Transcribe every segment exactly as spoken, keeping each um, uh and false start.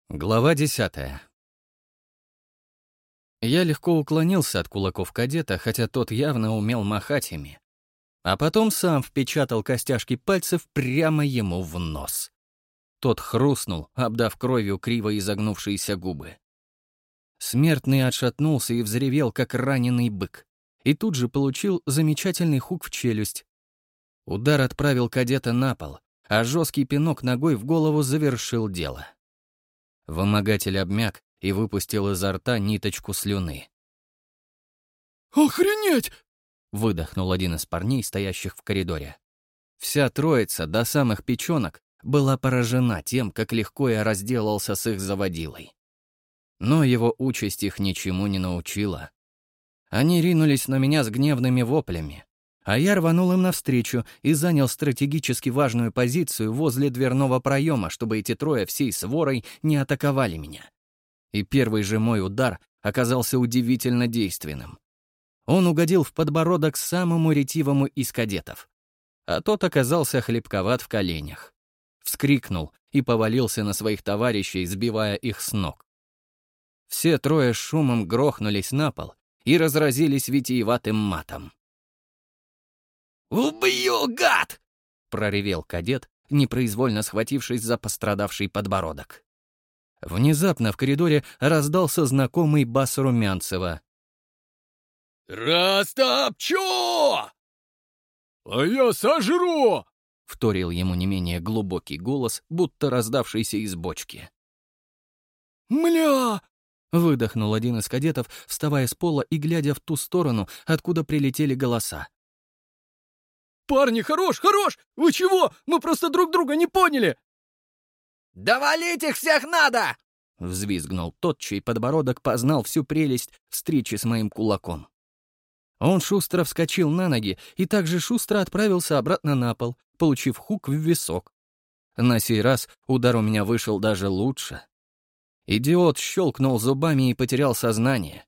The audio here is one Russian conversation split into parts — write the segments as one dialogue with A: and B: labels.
A: Глава десятая. Я легко уклонился от кулаков кадета, хотя тот явно умел махать ими. А потом сам впечатал костяшки пальцев прямо ему в нос. Тот хрустнул, обдав кровью криво изогнувшиеся губы. Смертный отшатнулся и взревел, как раненый бык. И тут же получил замечательный хук в челюсть. Удар отправил кадета на пол, а жесткий пинок ногой в голову завершил дело. Вымогатель обмяк и выпустил изо рта ниточку слюны.
B: «Охренеть!»
A: — выдохнул один из парней, стоящих в коридоре. Вся троица, до самых печенок, была поражена тем, как легко я разделался с их заводилой. Но его участь их ничему не научила. Они ринулись на меня с гневными воплями, а я рванул им навстречу и занял стратегически важную позицию возле дверного проема, чтобы эти трое всей сворой не атаковали меня. И первый же мой удар оказался удивительно действенным. Он угодил в подбородок самому ретивому из кадетов, а тот оказался хлипковат в коленях. Вскрикнул и повалился на своих товарищей, сбивая их с ног. Все трое с шумом грохнулись на пол и разразились витиеватым матом.
B: «Убью, гад!»
A: — проревел кадет, непроизвольно схватившись за пострадавший подбородок. Внезапно в коридоре раздался знакомый бас Румянцева.
B: «Растопчу!» «А я сожру!»
A: — вторил ему не менее глубокий голос, будто раздавшийся из бочки.
B: «Мля!»
A: — выдохнул один из кадетов, вставая с пола и глядя в ту сторону, откуда прилетели голоса.
B: «Парни, хорош, хорош! Вы чего? Мы просто друг друга не поняли!» «Да валить их всех надо!»
A: — взвизгнул тот, чей подбородок познал всю прелесть встречи с моим кулаком. Он шустро вскочил на ноги и также шустро отправился обратно на пол, получив хук в висок. На сей раз удар у меня вышел даже лучше. Идиот щелкнул зубами и потерял сознание.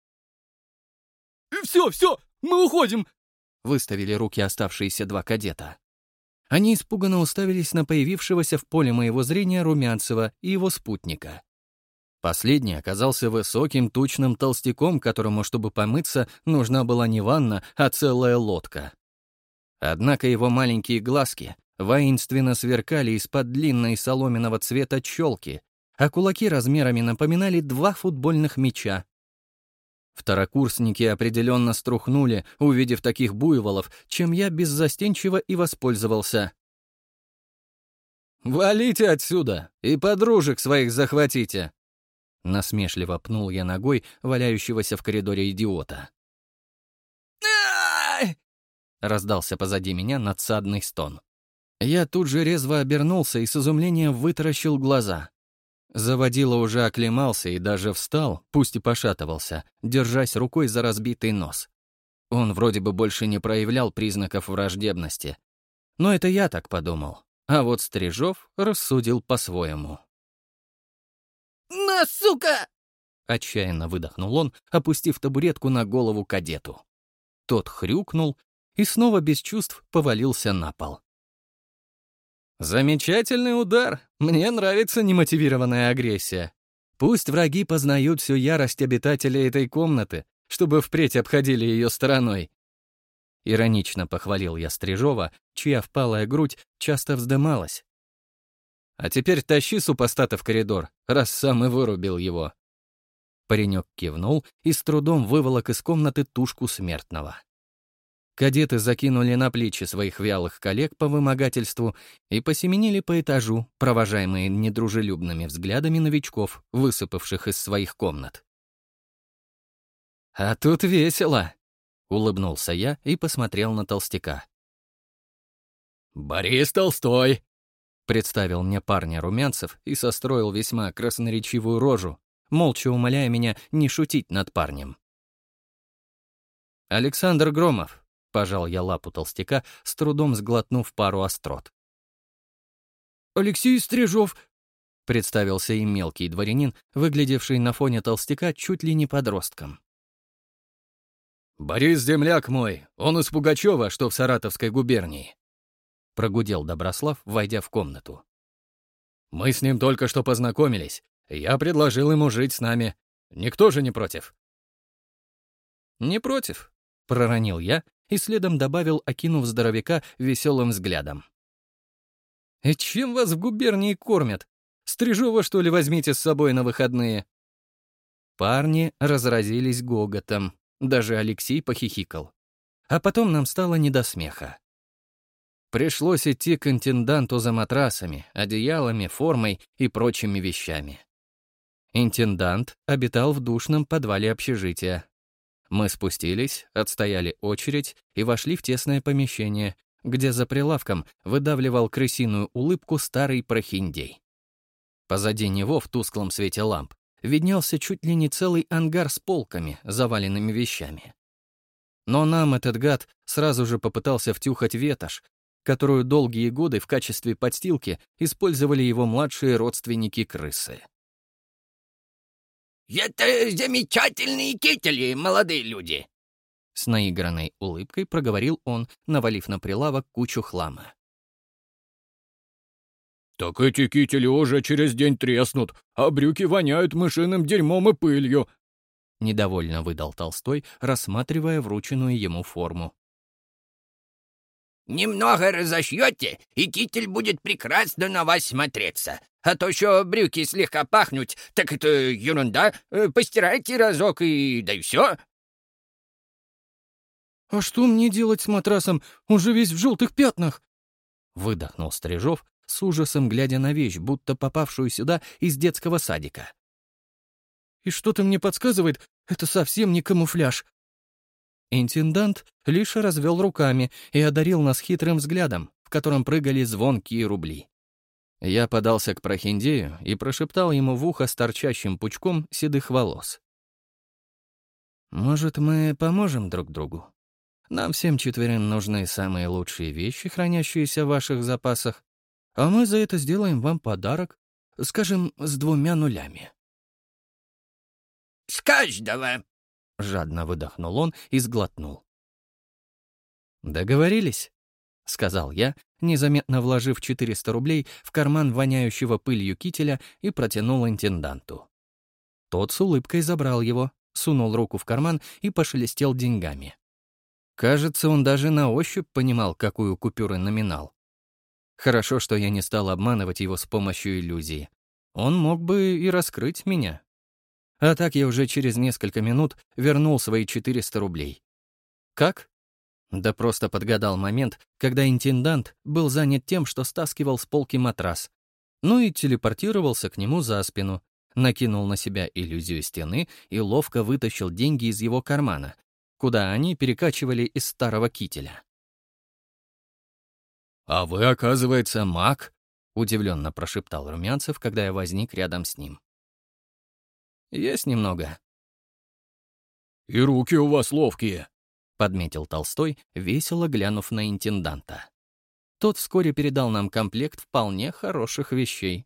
B: «Все, все, мы уходим!»
A: — выставили руки оставшиеся два кадета. Они испуганно уставились на появившегося в поле моего зрения Румянцева и его спутника. Последний оказался высоким, тучным толстяком, которому, чтобы помыться, нужна была не ванна, а целая лодка. Однако его маленькие глазки воинственно сверкали из-под длинной соломенного цвета челки, а кулаки размерами напоминали два футбольных мяча. Второкурсники определенно струхнули, увидев таких буйволов, чем я беззастенчиво и воспользовался. «Валите отсюда и подружек своих захватите!» Насмешливо пнул я ногой валяющегося в коридоре идиота.
B: «Ай!»
A: — раздался позади меня надсадный стон. Я тут же резво обернулся и с изумлением вытаращил глаза. Заводила уже оклемался и даже встал, пусть и пошатывался, держась рукой за разбитый нос. Он вроде бы больше не проявлял признаков враждебности. Но это я так подумал. А вот Стрижов рассудил по-своему.
B: «На, сука!»
A: — отчаянно выдохнул он, опустив табуретку на голову кадету. Тот хрюкнул и снова без чувств повалился на пол. Замечательный удар. Мне нравится немотивированная агрессия. Пусть враги познают всю ярость обитателей этой комнаты, чтобы впредь обходили ее стороной. Иронично похвалил я Стрижова, чья впалая грудь часто вздымалась. А теперь тащи супостата в коридор, раз сам и вырубил его. Паренек кивнул и с трудом выволок из комнаты тушку смертного. Кадеты закинули на плечи своих вялых коллег по вымогательству и посеменили по этажу, провожаемые недружелюбными взглядами новичков, высыпавших из своих комнат. «А тут весело!» — улыбнулся я и посмотрел на толстяка.
B: «Борис Толстой!»
A: — представил мне парня Румянцев и состроил весьма красноречивую рожу, молча умоляя меня не шутить над парнем. «Александр Громов», — пожал я лапу толстяка, с трудом сглотнув пару острот.
B: «Алексей Стрижов»,
A: — представился и мелкий дворянин, выглядевший на фоне толстяка чуть ли не подростком.
B: «Борис земляк мой, он из Пугачева, что в Саратовской губернии», — прогудел Доброслав, войдя в комнату. «Мы с ним только что познакомились, Я предложил ему жить с нами. Никто же не против».
A: «Не против», — проронил я и следом добавил, окинув здоровяка веселым взглядом. «И чем вас в губернии кормят? Стрижова, что ли, возьмите с собой на выходные?» Парни разразились гоготом. Даже Алексей похихикал. А потом нам стало не до смеха. Пришлось идти к интенданту за матрасами, одеялами, формой и прочими вещами. Интендант обитал в душном подвале общежития. Мы спустились, отстояли очередь и вошли в тесное помещение, где за прилавком выдавливал крысиную улыбку старый прохиндей. Позади него, в тусклом свете ламп, виднелся чуть ли не целый ангар с полками, заваленными вещами. Но нам этот гад сразу же попытался втюхать ветошь, которую долгие годы в качестве подстилки использовали его младшие родственники-крысы.
C: «Это замечательные кители, молодые люди!»
A: С наигранной улыбкой проговорил он, навалив на прилавок кучу хлама.
B: «Так эти кители уже через день треснут, а брюки воняют мышиным дерьмом и пылью», —
A: недовольно выдал Толстой, рассматривая врученную ему форму.
C: «Немного разошьете, и китель будет прекрасно на вас смотреться. А то еще брюки слегка пахнуть, так это ерунда. Постирайте разок, и да и все».
B: «А что мне делать с матрасом? Он же весь в желтых пятнах!»
A: Выдохнул Стрижов, с ужасом глядя на вещь, будто попавшую сюда из детского садика.
B: «И что-то мне подсказывает, это совсем не камуфляж».
A: Интендант лишь развел руками и одарил нас хитрым взглядом, в котором прыгали звонкие рубли. Я подался к прохиндею и прошептал ему в ухо с торчащим пучком седых волос. «Может, мы поможем друг другу? Нам всем четверым нужны самые лучшие вещи, хранящиеся в ваших запасах, а мы за это сделаем вам подарок, скажем, с двумя нулями».
C: «С каждого!»
A: — жадно выдохнул он и сглотнул. «Договорились?» — сказал я, незаметно вложив четыреста рублей в карман воняющего пылью кителя и протянул интенданту. Тот с улыбкой забрал его, сунул руку в карман и пошелестел деньгами. Кажется, он даже на ощупь понимал, какую купюры номинал. Хорошо, что я не стал обманывать его с помощью иллюзии. Он мог бы и раскрыть меня. А так я уже через несколько минут вернул свои четыреста рублей. Как? Да просто подгадал момент, когда интендант был занят тем, что стаскивал с полки матрас. Ну и телепортировался к нему за спину, накинул на себя иллюзию стены и ловко вытащил деньги из его кармана, куда они перекачивали из старого кителя.
B: «А вы, оказывается, маг?»
A: — удивленно прошептал Румянцев, когда я возник рядом с ним. «Есть немного».
B: «И руки у вас ловкие»,
A: — подметил Толстой, весело глянув на интенданта. Тот вскоре передал нам комплект вполне хороших вещей.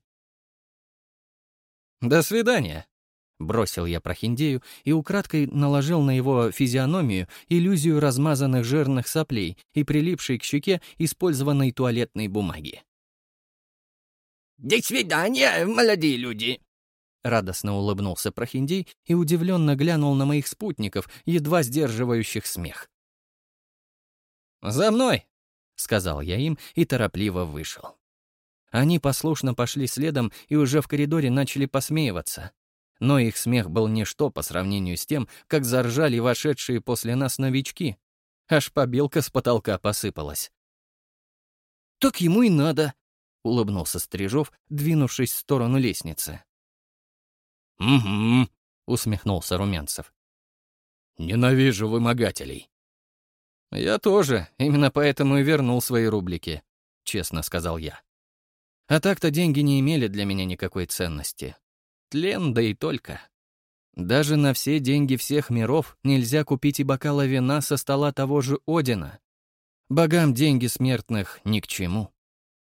A: «До свидания», — бросил я прохиндею и украдкой наложил на его физиономию иллюзию размазанных жирных соплей и прилипшей к щеке использованной туалетной бумаги.
C: «До свидания, молодые люди!»
A: Радостно улыбнулся прохиндей и удивленно глянул на моих спутников, едва сдерживающих смех. «За мной!» — сказал я им и торопливо вышел. Они послушно пошли следом и уже в коридоре начали посмеиваться. Но их смех был ничто по сравнению с тем, как заржали вошедшие после нас новички. Аж побелка с потолка посыпалась. «Так ему и надо!» — улыбнулся Стрижов, двинувшись в сторону лестницы.
B: «Угу»,
A: — усмехнулся Румянцев.
B: «Ненавижу вымогателей».
A: «Я тоже, именно поэтому и вернул свои рублики», — честно сказал я. А так-то деньги не имели для меня никакой ценности. Тлен, да и только. Даже на все деньги всех миров нельзя купить и бокала вина со стола того же Одина. Богам деньги смертных ни к чему.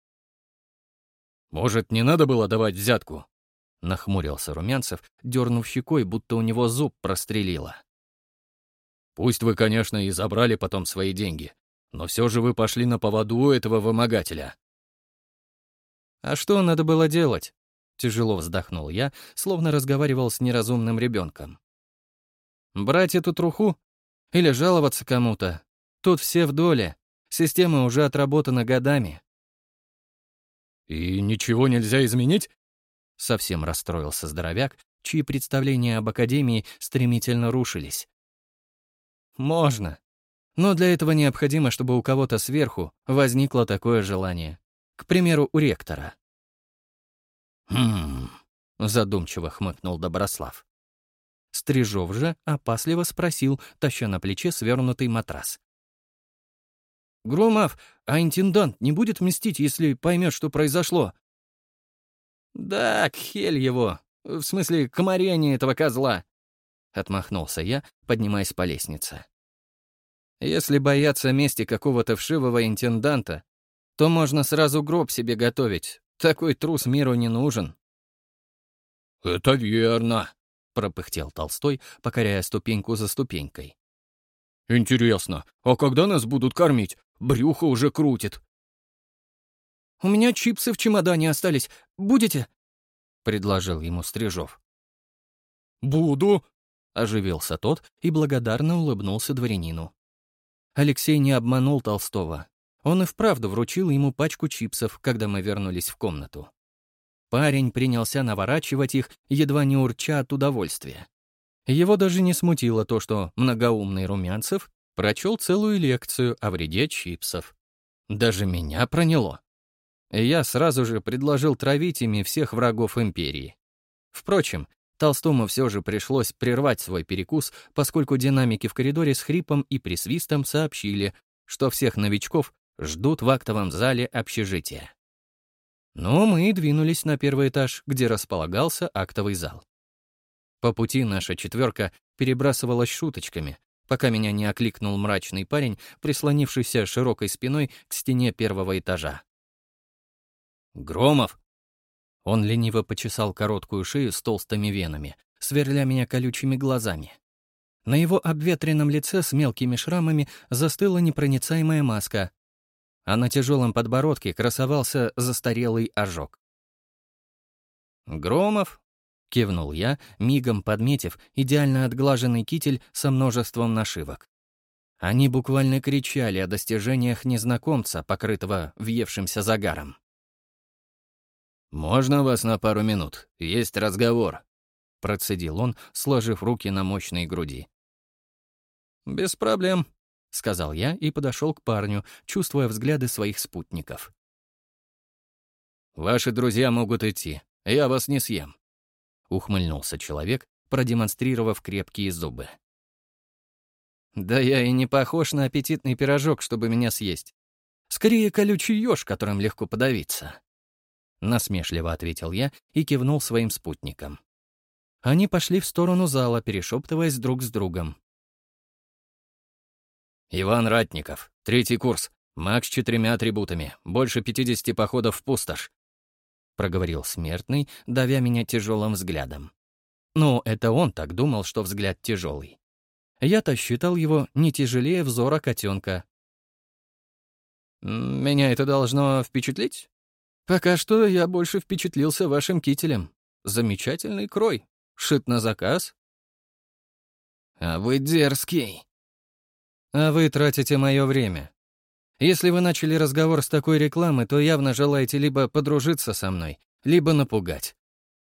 B: «Может, не надо было давать взятку?»
A: — нахмурился Румянцев, дернув щекой, будто у него зуб прострелило.
B: «Пусть вы, конечно, и забрали потом свои деньги, но все же вы пошли на поводу у этого вымогателя».
A: «А что надо было делать?» — Тяжело вздохнул я, словно разговаривал с неразумным ребенком. Брать эту труху? Или жаловаться кому-то? Тут все в доле. Система уже отработана годами.
B: «И ничего нельзя изменить?»
A: Совсем расстроился здоровяк, чьи представления об Академии стремительно рушились. «Можно. Но для этого необходимо, чтобы у кого-то сверху возникло такое желание. К примеру, у ректора».
B: «Хм...»
A: — задумчиво хмыкнул Доброслав. Стрижов же опасливо спросил, таща на плече свернутый матрас. «Громов, а интендант не будет мстить, если поймет, что произошло?» «Да, к хель его. В смысле, к морению этого козла!» — отмахнулся я, поднимаясь по лестнице. «Если бояться мести какого-то вшивого интенданта, то можно сразу гроб себе готовить. Такой трус миру не нужен».
B: «Это верно»,
A: — пропыхтел Толстой, покоряя ступеньку за ступенькой.
B: «Интересно, а когда нас будут кормить? Брюхо уже крутит».
A: «У меня чипсы в чемодане остались. Будете?» — предложил ему Стрижов.
B: «Буду»,
A: — оживился тот и благодарно улыбнулся дворянину. Алексей не обманул Толстого. Он и вправду вручил ему пачку чипсов, когда мы вернулись в комнату. Парень принялся наворачивать их, едва не урча от удовольствия. Его даже не смутило то, что многоумный Румянцев прочел целую лекцию о вреде чипсов. Даже меня проняло. И я сразу же предложил травить ими всех врагов империи. Впрочем, Толстому все же пришлось прервать свой перекус, поскольку динамики в коридоре с хрипом и присвистом сообщили, что всех новичков ждут в актовом зале общежития. Но мы двинулись на первый этаж, где располагался актовый зал. По пути наша четверка перебрасывалась шуточками, пока меня не окликнул мрачный парень, прислонившийся широкой спиной к стене первого этажа. «Громов!» Он лениво почесал короткую шею с толстыми венами, сверля меня колючими глазами. На его обветренном лице с мелкими шрамами застыла непроницаемая маска, а на тяжелом подбородке красовался застарелый ожог. «Громов?» — кивнул я, мигом подметив идеально отглаженный китель со множеством нашивок. Они буквально кричали о достижениях незнакомца, покрытого въевшимся загаром. «Можно вас на пару минут? Есть разговор», — процедил он, сложив руки на мощной груди. «Без проблем», — сказал я и подошел к парню, чувствуя взгляды своих спутников. «Ваши друзья могут идти, я вас не съем», — ухмыльнулся человек, продемонстрировав крепкие зубы. «Да я и не похож на аппетитный пирожок, чтобы меня съесть. Скорее, колючий еж, которым легко подавиться». Насмешливо ответил я и кивнул своим спутникам. Они пошли в сторону зала, перешептываясь друг с другом. «Иван Ратников, третий курс, маг с четырьмя атрибутами, больше пятидесяти походов в пустошь», — проговорил смертный, давя меня тяжелым взглядом. Ну, это он так думал, что взгляд тяжелый. Я-то считал его не тяжелее взора котенка. «Меня это должно впечатлить? Пока что я больше впечатлился вашим кителем. Замечательный крой, шит на заказ». «А вы дерзкий». «А вы тратите мое время. Если вы начали разговор с такой рекламы, то явно желаете либо подружиться со мной, либо напугать».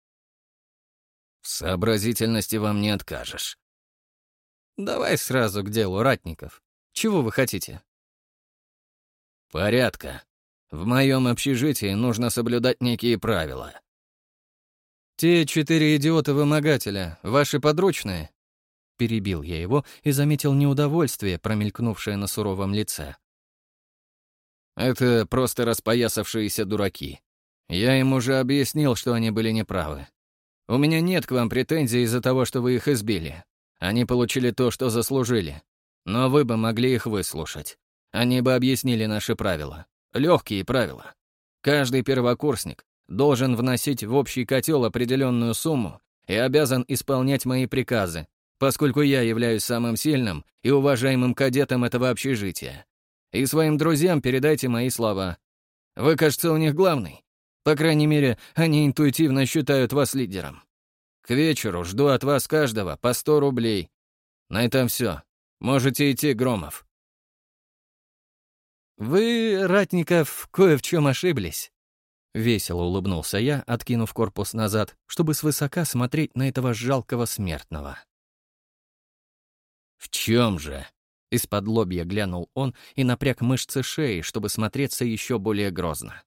A: «В сообразительности вам не откажешь». «Давай сразу к делу, Ратников. Чего вы хотите?» «Порядка. В моем общежитии нужно соблюдать некие правила». «Те четыре идиота-вымогателя, ваши подручные?» Перебил я его и заметил неудовольствие, промелькнувшее на суровом лице. «Это просто распоясавшиеся дураки. Я им уже объяснил, что они были неправы. У меня нет к вам претензий из-за того, что вы их избили. Они получили то, что заслужили. Но вы бы могли их выслушать. Они бы объяснили наши правила. Легкие правила. Каждый первокурсник должен вносить в общий котел определенную сумму и обязан исполнять мои приказы, поскольку я являюсь самым сильным и уважаемым кадетом этого общежития. И своим друзьям передайте мои слова. Вы, кажется, у них главный. По крайней мере, они интуитивно считают вас лидером. К вечеру жду от вас каждого по сто рублей. На этом все. Можете идти, Громов». «Вы, Ратников, кое в чем ошиблись». Весело улыбнулся я, откинув корпус назад, чтобы свысока смотреть на этого жалкого смертного. «В чем же?» — из-под лобья глянул он и напряг мышцы шеи, чтобы смотреться еще более грозно.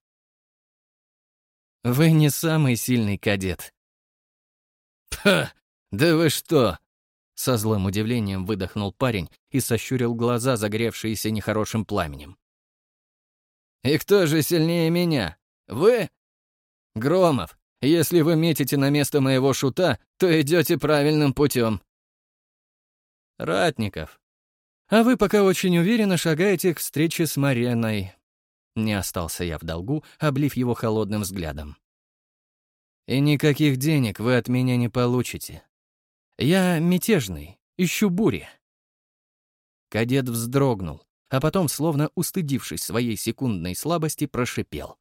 A: «Вы не самый сильный кадет». «Ха! Да вы что!» — со злым удивлением выдохнул парень и сощурил глаза, загревшиеся нехорошим пламенем. «И кто же сильнее меня? Вы? Громов, если вы метите на место моего шута, то идете правильным путем». «Ратников, а вы пока очень уверенно шагаете к встрече с Мареной». Не остался я в долгу, облив его холодным взглядом. «И никаких денег вы от меня не получите. Я мятежный, ищу бури». Кадет вздрогнул, а потом, словно устыдившись своей секундной слабости, прошипел.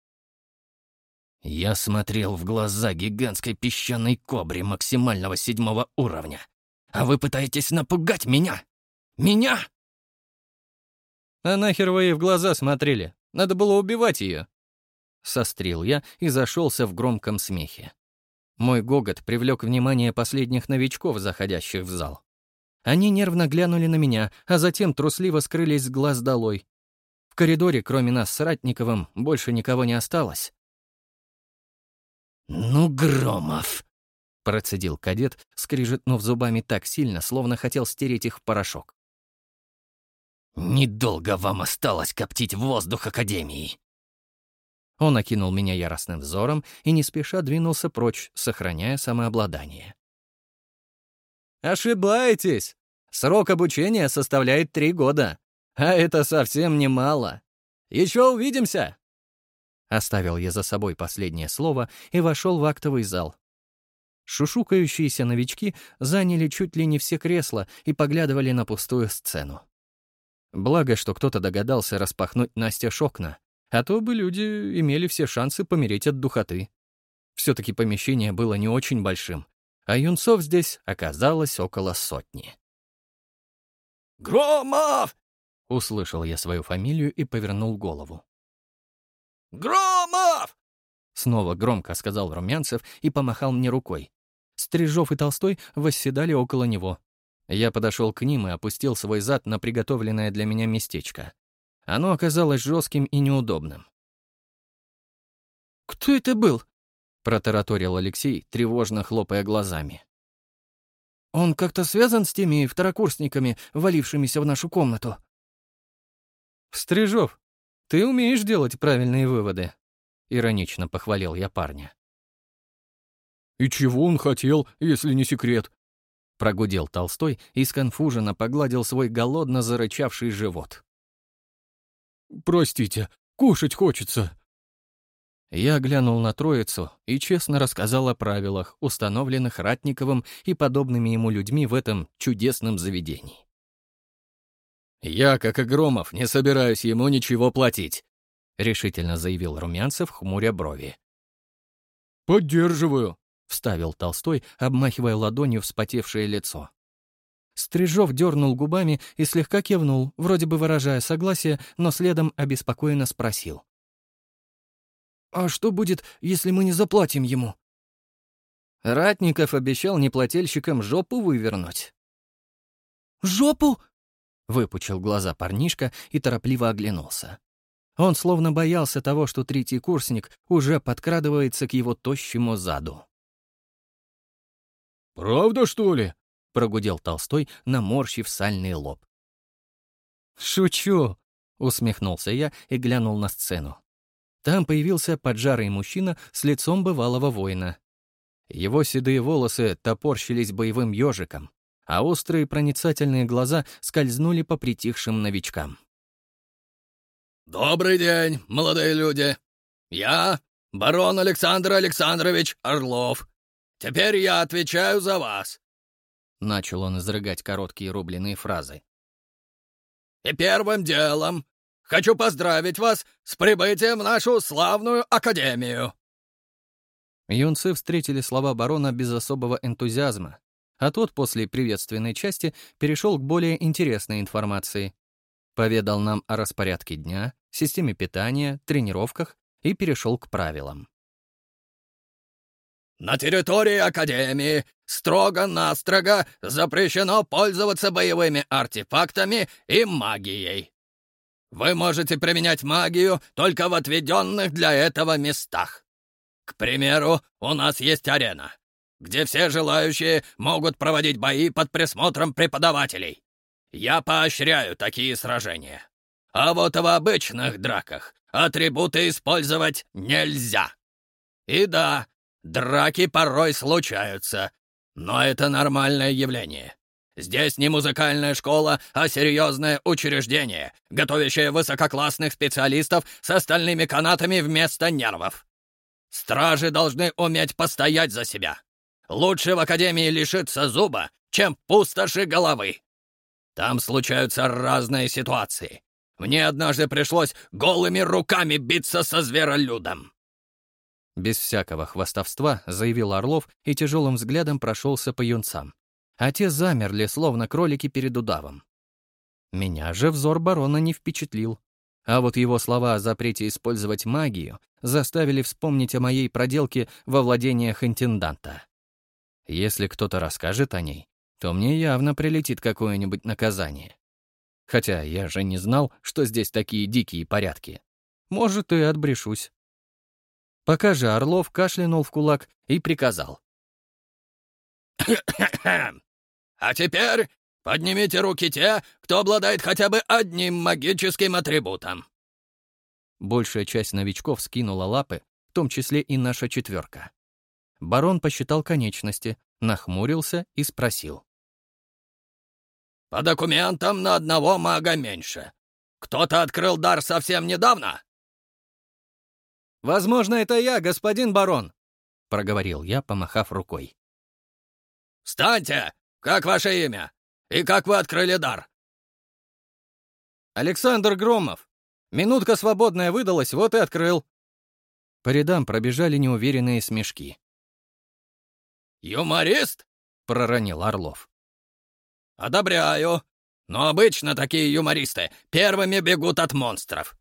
A: «Я смотрел в глаза гигантской песчаной кобре максимального седьмого уровня, а вы пытаетесь напугать меня? Меня?» «А нахер вы ей в глаза смотрели? Надо было убивать ее!» Сострил я и зашелся в громком смехе. Мой гогот привлек внимание последних новичков, заходящих в зал. Они нервно глянули на меня, а затем трусливо скрылись с глаз долой. В коридоре, кроме нас с Ратниковым, больше никого не осталось. «Ну, Громов!» — процедил кадет, скрижетнув зубами так сильно, словно хотел стереть их в порошок. «Недолго вам осталось коптить воздух Академии!» Он окинул меня яростным взором и не спеша двинулся прочь, сохраняя самообладание. «Ошибаетесь! Срок обучения составляет три года, а это совсем немало. Еще увидимся!» Оставил я за собой последнее слово и вошел в актовый зал. Шушукающиеся новички заняли чуть ли не все кресла и поглядывали на пустую сцену. Благо, что кто-то догадался распахнуть настежь окна, а то бы люди имели все шансы помереть от духоты. Все-таки помещение было не очень большим, а юнцов здесь оказалось около сотни.
C: «Громов!»
A: — услышал я свою фамилию и повернул голову.
C: «Громов!»
A: — снова громко сказал Румянцев и помахал мне рукой. Стрижов и Толстой восседали около него. Я подошел к ним и опустил свой зад на приготовленное для меня местечко. Оно оказалось жестким и неудобным.
B: «Кто это был?»
A: — протараторил Алексей, тревожно хлопая глазами.
B: «Он как-то связан с теми второкурсниками, валившимися в нашу комнату?»
A: «Стрижов, ты умеешь делать правильные выводы», — иронично похвалил я парня.
B: «И чего он хотел, если не секрет?»
A: — прогудел Толстой и сконфуженно погладил свой голодно зарычавший живот.
B: «Простите, кушать хочется».
A: Я глянул на троицу и честно рассказал о правилах, установленных Ратниковым и подобными ему людьми в этом чудесном заведении. «Я, как и Громов, не собираюсь ему ничего платить», — решительно заявил Румянцев, хмуря брови.
B: «Поддерживаю»,
A: — вставил Толстой, обмахивая ладонью вспотевшее лицо. Стрижов дернул губами и слегка кивнул, вроде бы выражая согласие, но следом обеспокоенно спросил.
B: «А что будет, если мы не заплатим ему?»
A: Ратников обещал неплательщикам жопу вывернуть.
B: «Жопу?»
A: — выпучил глаза парнишка и торопливо оглянулся. Он словно боялся того, что третий курсник уже подкрадывается к его тощему заду.
B: «Правда, что ли?»
A: — прогудел Толстой, наморщив сальный лоб. «Шучу!» — усмехнулся я и глянул на сцену. Там появился поджарый мужчина с лицом бывалого воина. Его седые волосы топорщились боевым ежиком, а острые проницательные глаза скользнули по притихшим новичкам.
C: «Добрый день, молодые люди! Я барон Александр Александрович Орлов. Теперь я отвечаю за вас!» Начал он изрыгать короткие рубленые фразы. «И первым делом
B: Хочу поздравить вас с прибытием в нашу славную академию!»
A: Юнцы встретили слова барона без особого энтузиазма, а тот после приветственной части перешел к более интересной информации. Поведал нам о распорядке дня, системе питания, тренировках и перешел к правилам.
B: «На территории Академии строго-настрого запрещено пользоваться боевыми артефактами и магией. Вы можете применять магию только в отведенных для этого местах. К примеру, у нас есть арена, где все желающие могут проводить бои под присмотром преподавателей. Я поощряю такие сражения. А вот в обычных драках атрибуты использовать нельзя. И да, драки порой случаются, но это нормальное явление. Здесь не музыкальная школа, а серьезное учреждение, готовящее высококлассных специалистов с остальными канатами вместо нервов. Стражи должны уметь постоять за себя. Лучше в Академии лишиться зуба, чем пустоши головы. Там случаются разные ситуации. Мне однажды пришлось голыми руками биться со зверолюдом.
A: Без всякого хвастовства заявил Орлов и тяжелым взглядом прошелся по юнцам. А те замерли, словно кролики перед удавом. Меня же взор барона не впечатлил. А вот его слова о запрете использовать магию заставили вспомнить о моей проделке во владениях интенданта. Если кто-то расскажет о ней, то мне явно прилетит какое-нибудь наказание. Хотя я же не знал, что здесь такие дикие порядки. Может, и отбрешусь. Пока же Орлов кашлянул в кулак и приказал.
B: «А теперь поднимите руки те, кто обладает хотя бы одним магическим атрибутом».
A: Большая часть новичков скинула лапы, в том числе и наша четверка. Барон посчитал конечности, нахмурился и спросил.
B: «По документам на одного мага меньше. Кто-то открыл дар совсем недавно?»
A: «Возможно, это я, господин барон», — проговорил я, помахав рукой.
B: «Встаньте! Как ваше имя? И как вы открыли дар?»
A: «Александр Громов. Минутка свободная выдалась, вот и открыл». По рядам пробежали неуверенные смешки.
B: «Юморист?» — проронил Орлов. «Одобряю. Но обычно такие юмористы первыми бегут от монстров».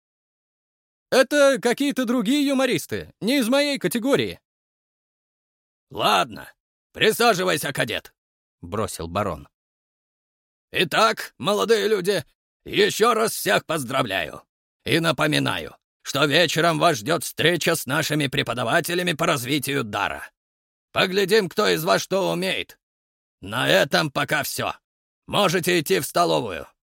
A: «Это какие-то другие юмористы, не из моей категории».
B: «Ладно, присаживайся, кадет», — бросил барон. «Итак, молодые люди, еще раз всех поздравляю. И напоминаю, что вечером вас ждет встреча с нашими преподавателями по развитию дара. Поглядим, кто из вас что умеет. На этом пока все. Можете идти в столовую.